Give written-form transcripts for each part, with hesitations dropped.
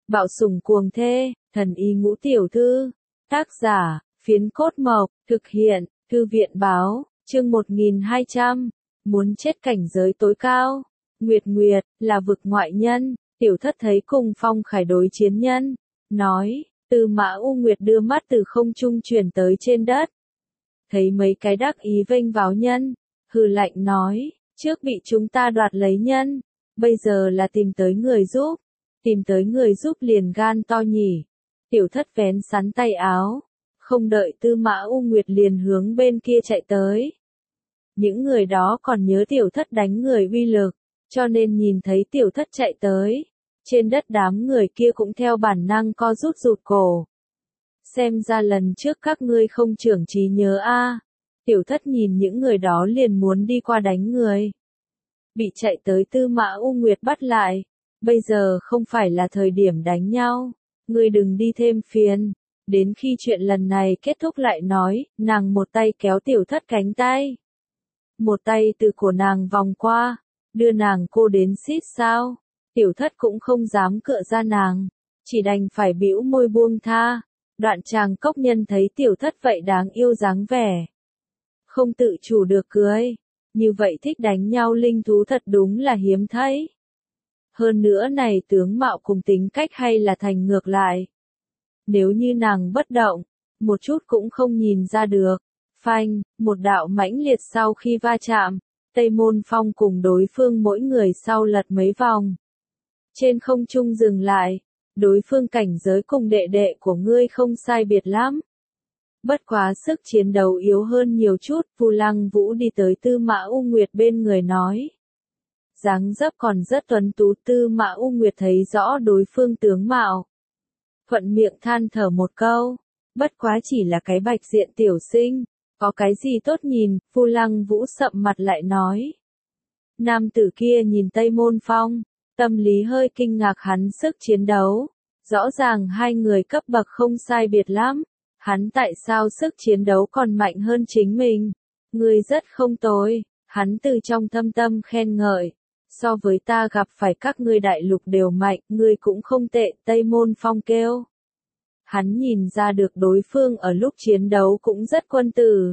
Bạo sủng cuồng thê, thần y ngũ tiểu thư. Tác giả, Phiến Cốt Mộc, thực hiện, Thư viện báo, chương 1200. Muốn chết cảnh giới tối cao. Nguyệt Nguyệt, là vực ngoại nhân, tiểu thất thấy cùng Phong Khải đối chiến nhân. Nói, Tư Mã U Nguyệt đưa mắt từ không trung chuyển tới trên đất. Thấy mấy cái đắc ý vênh váo nhân, hừ lạnh nói, trước bị chúng ta đoạt lấy nhân, bây giờ là tìm tới người giúp. Tìm tới người giúp liền gan to nhỉ. Tiểu thất vén sắn tay áo, không đợi Tư Mã U Nguyệt liền hướng bên kia chạy tới. Những người đó còn nhớ tiểu thất đánh người uy lực, cho nên nhìn thấy tiểu thất chạy tới. Trên đất đám người kia cũng theo bản năng co rút rụt cổ. Xem ra lần trước các ngươi không trưởng trí nhớ a. Tiểu thất nhìn những người đó liền muốn đi qua đánh người. Bị chạy tới Tư Mã U Nguyệt bắt lại. Bây giờ không phải là thời điểm đánh nhau. Ngươi đừng đi thêm phiền. Đến khi chuyện lần này kết thúc lại nói, nàng một tay kéo tiểu thất cánh tay. Một tay từ cổ nàng vòng qua, đưa nàng cô đến xít sao. Tiểu thất cũng không dám cựa ra nàng, chỉ đành phải bĩu môi buông tha. Đoạn Tràng Cốc Nhân thấy tiểu thất vậy đáng yêu dáng vẻ, không tự chủ được cười. Như vậy thích đánh nhau linh thú thật đúng là hiếm thấy. Hơn nữa này tướng mạo cùng tính cách hay là thành ngược lại. Nếu như nàng bất động, một chút cũng không nhìn ra được. Phanh, một đạo mãnh liệt sau khi va chạm, Tây Môn Phong cùng đối phương mỗi người sau lật mấy vòng. Trên không trung dừng lại, đối phương cảnh giới cùng đệ đệ của ngươi không sai biệt lắm. Bất quá sức chiến đấu yếu hơn nhiều chút, Vu Lăng Vũ đi tới Tư Mã U Nguyệt bên người nói. Dáng dấp còn rất tuấn tú. Tư Mã U Nguyệt thấy rõ đối phương tướng mạo. Thuận miệng than thở một câu, bất quá chỉ là cái bạch diện tiểu sinh, có cái gì tốt nhìn. Vu Lăng Vũ sậm mặt lại nói. Nam tử kia nhìn Tây Môn Phong, tâm lý hơi kinh ngạc hắn sức chiến đấu. Rõ ràng hai người cấp bậc không sai biệt lắm, hắn tại sao sức chiến đấu còn mạnh hơn chính mình? Ngươi rất không tồi, hắn từ trong thâm tâm khen ngợi. So với ta gặp phải các ngươi đại lục đều mạnh, ngươi cũng không tệ. Tây Môn Phong kêu. Hắn nhìn ra được đối phương ở lúc chiến đấu cũng rất quân tử.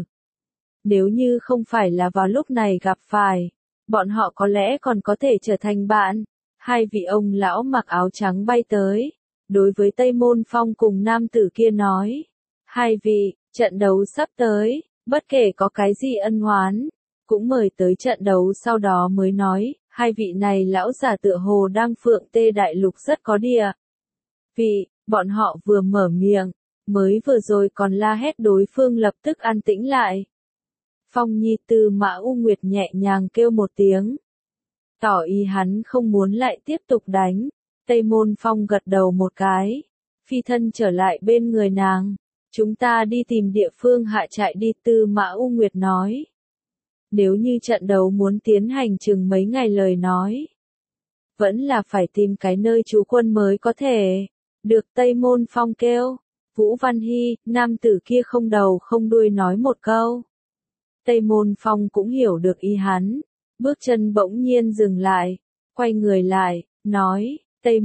Nếu như không phải là vào lúc này gặp phải, bọn họ có lẽ còn có thể trở thành bạn. Hai vị ông lão mặc áo trắng bay tới, đối với Tây Môn Phong cùng nam tử kia nói. Hai vị, trận đấu sắp tới, bất kể có cái gì ân oán, cũng mời tới trận đấu. Sau đó mới nói, hai vị này lão già tựa hồ đang Phượng Tê Đại Lục rất có địa vị. Bọn họ vừa mở miệng, mới vừa rồi còn la hét đối phương lập tức an tĩnh lại. Phong Nhi. Tư Mã U Nguyệt nhẹ nhàng kêu một tiếng, tỏ ý hắn không muốn lại tiếp tục đánh. Tây Môn Phong gật đầu một cái, phi thân trở lại bên người nàng. Chúng ta đi tìm địa phương hạ trại đi. Tư Mã U Nguyệt nói. Nếu như trận đấu muốn tiến hành chừng mấy ngày lời nói, vẫn là phải tìm cái nơi trú quân mới có thể. Được. Tây Môn Phong kêu. Vũ Văn Hy, nam tử kia không đầu không đuôi nói một câu. Tây Môn Phong cũng hiểu được ý hắn, bước chân bỗng nhiên dừng lại, quay người lại, nói, Tây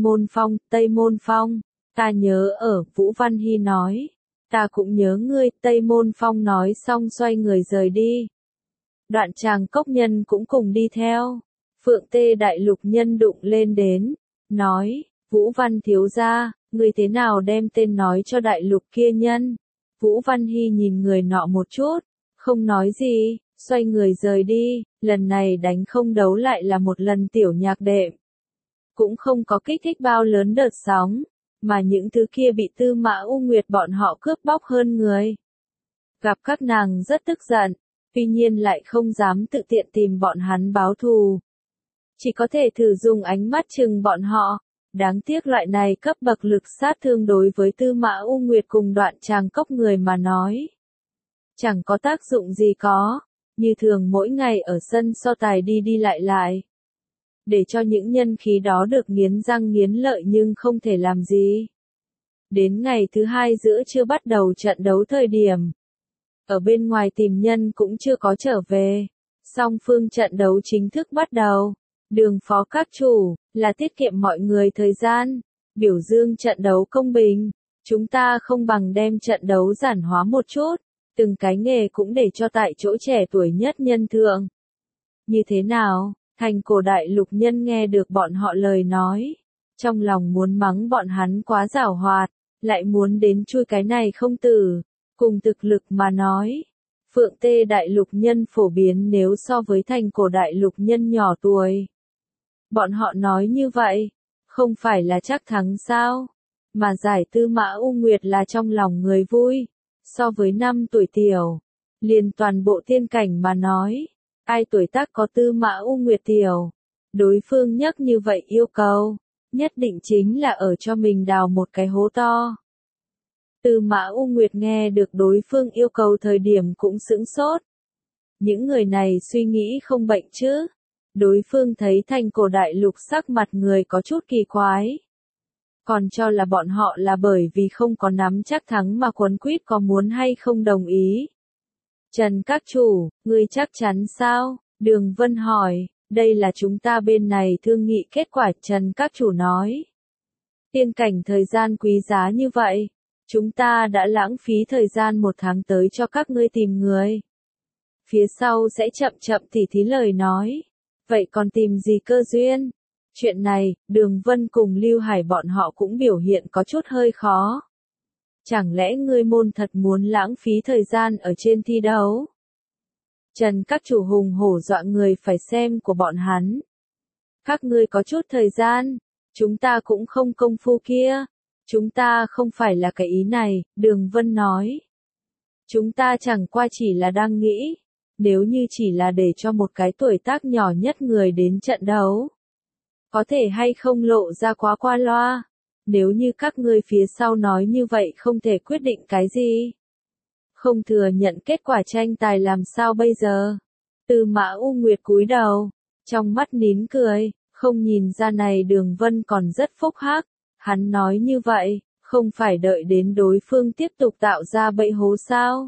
Môn Phong, ta nhớ ở. Vũ Văn Hy nói, ta cũng nhớ ngươi. Tây Môn Phong nói xong xoay người rời đi. Đoạn Tràng Cốc Nhân cũng cùng đi theo. Phượng Tê Đại Lục nhân đụng lên đến, nói, Vũ Văn thiếu gia, ngươi thế nào đem tên nói cho đại lục kia nhân? Vũ Văn Hy nhìn người nọ một chút, không nói gì, xoay người rời đi. Lần này đánh không đấu lại là một lần tiểu nhạc đệm, cũng không có kích thích bao lớn đợt sóng, mà những thứ kia bị Tư Mã U Nguyệt bọn họ cướp bóc hơn người. Gặp các nàng rất tức giận, tuy nhiên lại không dám tự tiện tìm bọn hắn báo thù. Chỉ có thể thử dùng ánh mắt chừng bọn họ. Đáng tiếc loại này cấp bậc lực sát thương đối với Tư Mã U Nguyệt cùng Đoạn Tràng Cốc người mà nói, chẳng có tác dụng gì có. Như thường mỗi ngày ở sân so tài đi đi lại lại, để cho những nhân khí đó được nghiến răng nghiến lợi nhưng không thể làm gì. Đến ngày thứ hai giữa trưa bắt đầu trận đấu thời điểm, ở bên ngoài tìm nhân cũng chưa có trở về. Song phương trận đấu chính thức bắt đầu. Đường phó các chủ, là tiết kiệm mọi người thời gian. biểu dương trận đấu công bình. Chúng ta không bằng đem trận đấu giản hóa một chút, từng cái nghề cũng để cho tại chỗ trẻ tuổi nhất nhân thượng. Như thế nào? Thành Cổ Đại Lục nhân nghe được bọn họ lời nói, trong lòng muốn mắng bọn hắn quá giảo hoạt, lại muốn đến chui cái này không tử, cùng thực lực mà nói. Phượng Tê Đại Lục nhân phổ biến nếu so với Thành Cổ Đại Lục nhân nhỏ tuổi. Bọn họ nói như vậy, không phải là chắc thắng sao? Mà giải Tư Mã U Nguyệt là trong lòng người vui, so với 5 tuổi tiểu, liền toàn bộ tiên cảnh mà nói, ai tuổi tác có Tư Mã U Nguyệt tiểu, đối phương nhắc như vậy yêu cầu, nhất định chính là ở cho mình đào một cái hố to. Tư Mã U Nguyệt nghe được đối phương yêu cầu thời điểm cũng sững sốt. Những người này suy nghĩ không bệnh chứ? Đối phương thấy Thành Cổ Đại Lục sắc mặt người có chút kỳ quái. Còn cho là bọn họ là bởi vì không có nắm chắc thắng mà quấn quýt có muốn hay không đồng ý. Trần các chủ, ngươi chắc chắn sao? Đường Vân hỏi, đây là chúng ta bên này thương nghị kết quả. Trần các chủ nói. Tiên cảnh thời gian quý giá như vậy, chúng ta đã lãng phí thời gian 1 tháng tới cho các ngươi tìm người. Phía sau sẽ chậm chậm tỉ thí lời nói. Vậy còn tìm gì cơ duyên? Chuyện này, Đường Vân cùng Lưu Hải bọn họ cũng biểu hiện có chút hơi khó. Chẳng lẽ ngươi môn thật muốn lãng phí thời gian ở trên thi đấu? Trần các chủ hùng hổ dọa người phải xem của bọn hắn. Các ngươi có chút thời gian, chúng ta cũng không công phu kia. Chúng ta không phải là cái ý này, Đường Vân nói. Chúng ta chẳng qua chỉ là đang nghĩ, nếu như chỉ là để cho một cái tuổi tác nhỏ nhất người đến trận đấu, có thể hay không lộ ra quá qua loa. Nếu như các ngươi phía sau nói như vậy không thể quyết định cái gì, không thừa nhận kết quả tranh tài làm sao bây giờ? Tư Mã U Nguyệt cúi đầu, trong mắt nín cười, không nhìn ra này Đường Vân còn rất phúc hắc. Hắn nói như vậy, không phải đợi đến đối phương tiếp tục tạo ra bẫy hố sao?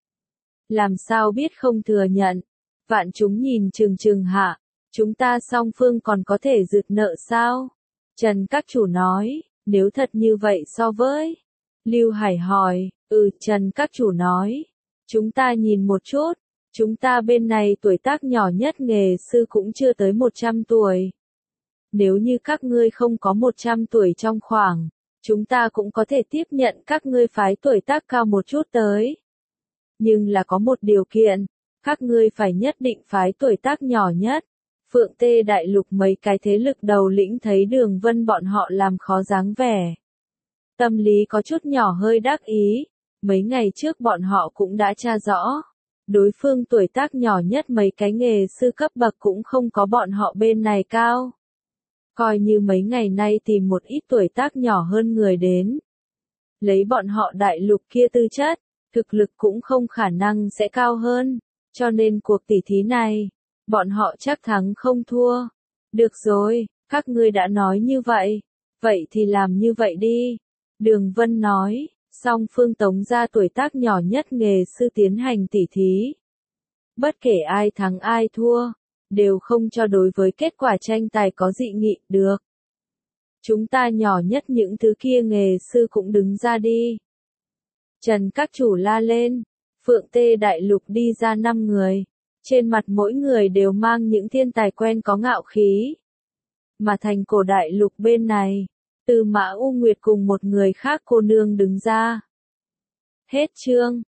Làm sao biết không thừa nhận? Vạn chúng nhìn chừng chừng hạ, chúng ta song phương còn có thể rượt nợ sao? Trần các chủ nói, nếu thật như vậy so với. Lưu Hải hỏi, Trần các chủ nói, chúng ta nhìn một chút, chúng ta bên này tuổi tác nhỏ nhất nghề sư cũng chưa tới 100 tuổi. Nếu như các ngươi không có 100 tuổi trong khoảng, chúng ta cũng có thể tiếp nhận các ngươi phái tuổi tác cao một chút tới. Nhưng là có một điều kiện, các ngươi phải nhất định phái tuổi tác nhỏ nhất. Phượng Tê Đại Lục mấy cái thế lực đầu lĩnh thấy Đường Vân bọn họ làm khó dáng vẻ. Tâm lý có chút nhỏ hơi đắc ý, mấy ngày trước bọn họ cũng đã tra rõ. Đối phương tuổi tác nhỏ nhất mấy cái nghề sư cấp bậc cũng không có bọn họ bên này cao. Coi như mấy ngày nay tìm một ít tuổi tác nhỏ hơn người đến. Lấy bọn họ đại lục kia tư chất, thực lực cũng không khả năng sẽ cao hơn, cho nên cuộc tỷ thí này, bọn họ chắc thắng không thua. Được rồi, các ngươi đã nói như vậy, vậy thì làm như vậy đi. Đường Vân nói, song phương tống ra tuổi tác nhỏ nhất nghề sư tiến hành tỷ thí. Bất kể ai thắng ai thua, đều không cho đối với kết quả tranh tài có dị nghị, được. Chúng ta nhỏ nhất những thứ kia nghề sư cũng đứng ra đi. Trần các chủ la lên, Phượng Tê Đại Lục đi ra 5 người, trên mặt mỗi người đều mang những thiên tài quen có ngạo khí. Mà Thành Cổ Đại Lục bên này, Tư Mã U Nguyệt cùng một người khác cô nương đứng ra. Hết chương.